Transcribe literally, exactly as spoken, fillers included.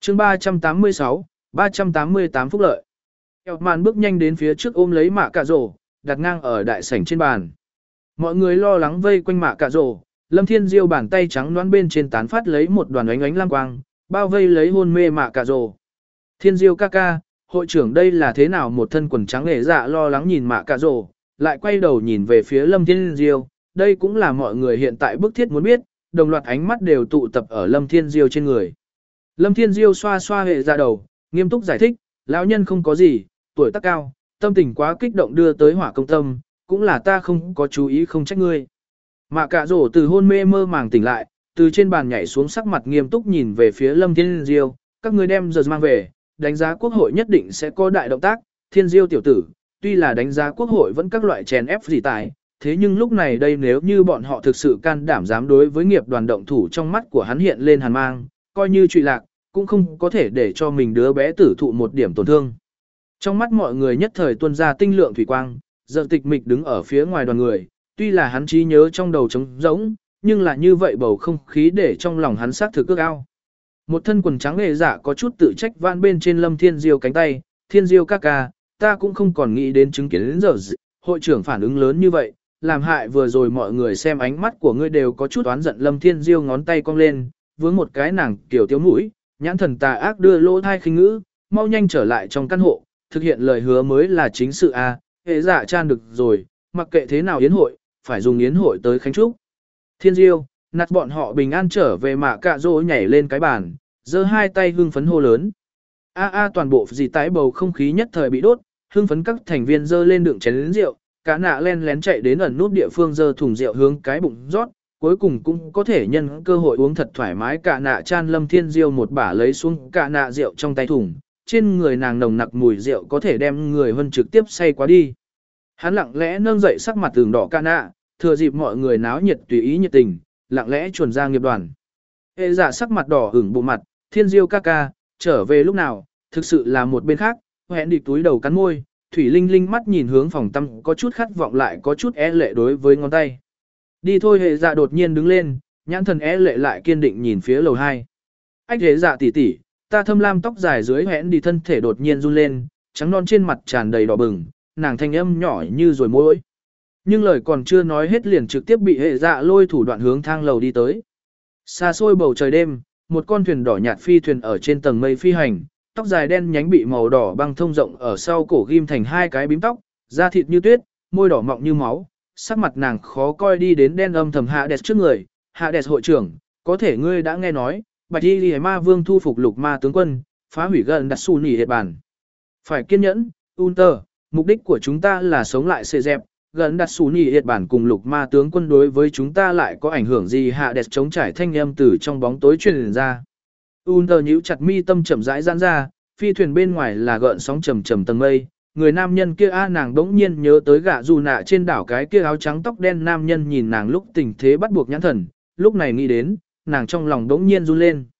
chương ba trăm tám mươi sáu, ba trăm tám mươi tám phúc lợi. Eo màn bước nhanh đến phía trước ôm lấy mạ cà rổ, đặt ngang ở đại sảnh trên bàn. Mọi người lo lắng vây quanh mạ cà rổ, Lâm Thiên Diêu bàn tay trắng đoán bên trên tán phát lấy một đoàn ánh ánh lam quang, bao vây lấy hôn mê mạ cà rổ. Thiên Diêu ca ca, hội trưởng đây là thế nào? Một thân quần trắng hề dạ lo lắng nhìn mạ cà rổ, lại quay đầu nhìn về phía Lâm Thiên Diêu, đây cũng là mọi người hiện tại bức thiết muốn biết, đồng loạt ánh mắt đều tụ tập ở Lâm Thiên Diêu trên người. Lâm Thiên Diêu xoa xoa hệ ra đầu, nghiêm túc giải thích, lão nhân không có gì, tuổi tác cao, tâm tình quá kích động đưa tới hỏa công tâm, cũng là ta không có chú ý không trách ngươi. Mạ cạ rổ từ hôn mê mơ màng tỉnh lại, từ trên bàn nhảy xuống sắc mặt nghiêm túc nhìn về phía Lâm Thiên Diêu, các ngươi đem giờ mang về, đánh giá quốc hội nhất định sẽ có đại động tác, Thiên Diêu tiểu tử, tuy là đánh giá quốc hội vẫn các loại chèn ép gì tài, thế nhưng lúc này đây nếu như bọn họ thực sự can đảm dám đối với nghiệp đoàn động thủ trong mắt của hắn hiện lên hàn mang, coi như trụy lạc, cũng không có thể để cho mình đứa bé tử thụ một điểm tổn thương. Trong mắt mọi người nhất thời tuôn ra tinh lượng thủy quang, giờ tịch mịch đứng ở phía ngoài đoàn người, tuy là hắn trí nhớ trong đầu trống rỗng, nhưng là như vậy bầu không khí để trong lòng hắn xác thực ước ao. Một thân quần trắng hề dạ có chút tự trách van bên trên Lâm Thiên Diêu cánh tay, Thiên Diêu ca ca, ta cũng không còn nghĩ đến chứng kiến đến giờ hội trưởng phản ứng lớn như vậy, làm hại vừa rồi mọi người xem ánh mắt của ngươi đều có chút oán giận. Lâm Thiên Diêu ngón tay cong lên, vướng một cái nàng kiểu tiếu mũi, nhãn thần tà ác đưa lỗ thai khinh ngữ, mau nhanh trở lại trong căn hộ, thực hiện lời hứa mới là chính sự a. À, hệ dạ chan được rồi, mặc kệ thế nào yến hội, phải dùng yến hội tới khánh trúc. Thiên Diêu, nạt bọn họ bình an trở về mạ cạ rỗ nhảy lên cái bàn, giơ hai tay hưng phấn hô lớn. A a toàn bộ dì tái bầu không khí nhất thời bị đốt, hưng phấn các thành viên giơ lên đựng chén lớn rượu, cả nạ len lén chạy đến ẩn nút địa phương giơ thùng rượu hướng cái bụng rót, cuối cùng cũng có thể nhân cơ hội uống thật thoải mái. Cả nạ chan Lâm Thiên Diêu một bả lấy xuống cả nạ rượu trong tay thùng, trên người nàng nồng nặc mùi rượu có thể đem người hơn trực tiếp say quá đi. Hắn lặng lẽ nâng dậy sắc mặt tường đỏ cả nạ, thừa dịp mọi người náo nhiệt tùy ý nhiệt tình, lặng lẽ chuồn ra nghiệp đoàn. Hệ giả sắc mặt đỏ ửng bộ mặt, Thiên Diêu ca ca, trở về lúc nào, thực sự là một bên khác, hẹn đi túi đầu cắn môi, Thủy Linh Linh mắt nhìn hướng phòng tắm có chút khát vọng lại có chút e lệ đối với ngón tay. Đi thôi. Hệ dạ đột nhiên đứng lên, nhãn thần e lệ lại kiên định nhìn phía lầu hai. Ách hệ dạ tỷ tỷ, ta thâm lam tóc dài dưới hẹn đi thân thể đột nhiên run lên, trắng non trên mặt tràn đầy đỏ bừng, nàng thanh âm nhỏ như rồi môi. Nhưng lời còn chưa nói hết liền trực tiếp bị hệ dạ lôi thủ đoạn hướng thang lầu đi tới. Xa xôi bầu trời đêm, một con thuyền đỏ nhạt phi thuyền ở trên tầng mây phi hành, tóc dài đen nhánh bị màu đỏ băng thông rộng ở sau cổ ghim thành hai cái bím tóc, da thịt như tuyết, môi đỏ mọng như máu, sắc mặt nàng khó coi đi đến đen âm thầm Hades trước người. Hades hội trưởng, có thể ngươi đã nghe nói, Bạch Y Liễu Ma Vương thu phục Lục Ma tướng quân, phá hủy gần đặt su nỉ hiệt bản. Phải kiên nhẫn, Unter, mục đích của chúng ta là sống lại xê dẹp, gần đặt su nỉ hiệt bản cùng Lục Ma tướng quân đối với chúng ta lại có ảnh hưởng gì? Hades chống trải thanh âm từ trong bóng tối truyền ra. Unter nhíu chặt mi tâm chậm rãi giãn ra, phi thuyền bên ngoài là gợn sóng trầm trầm tầng mây, người nam nhân kia a nàng đống nhiên nhớ tới gã dù nạ trên đảo cái kia áo trắng tóc đen nam nhân nhìn nàng lúc tình thế bắt buộc nhãn thần, lúc này nghĩ đến, nàng trong lòng đống nhiên run lên.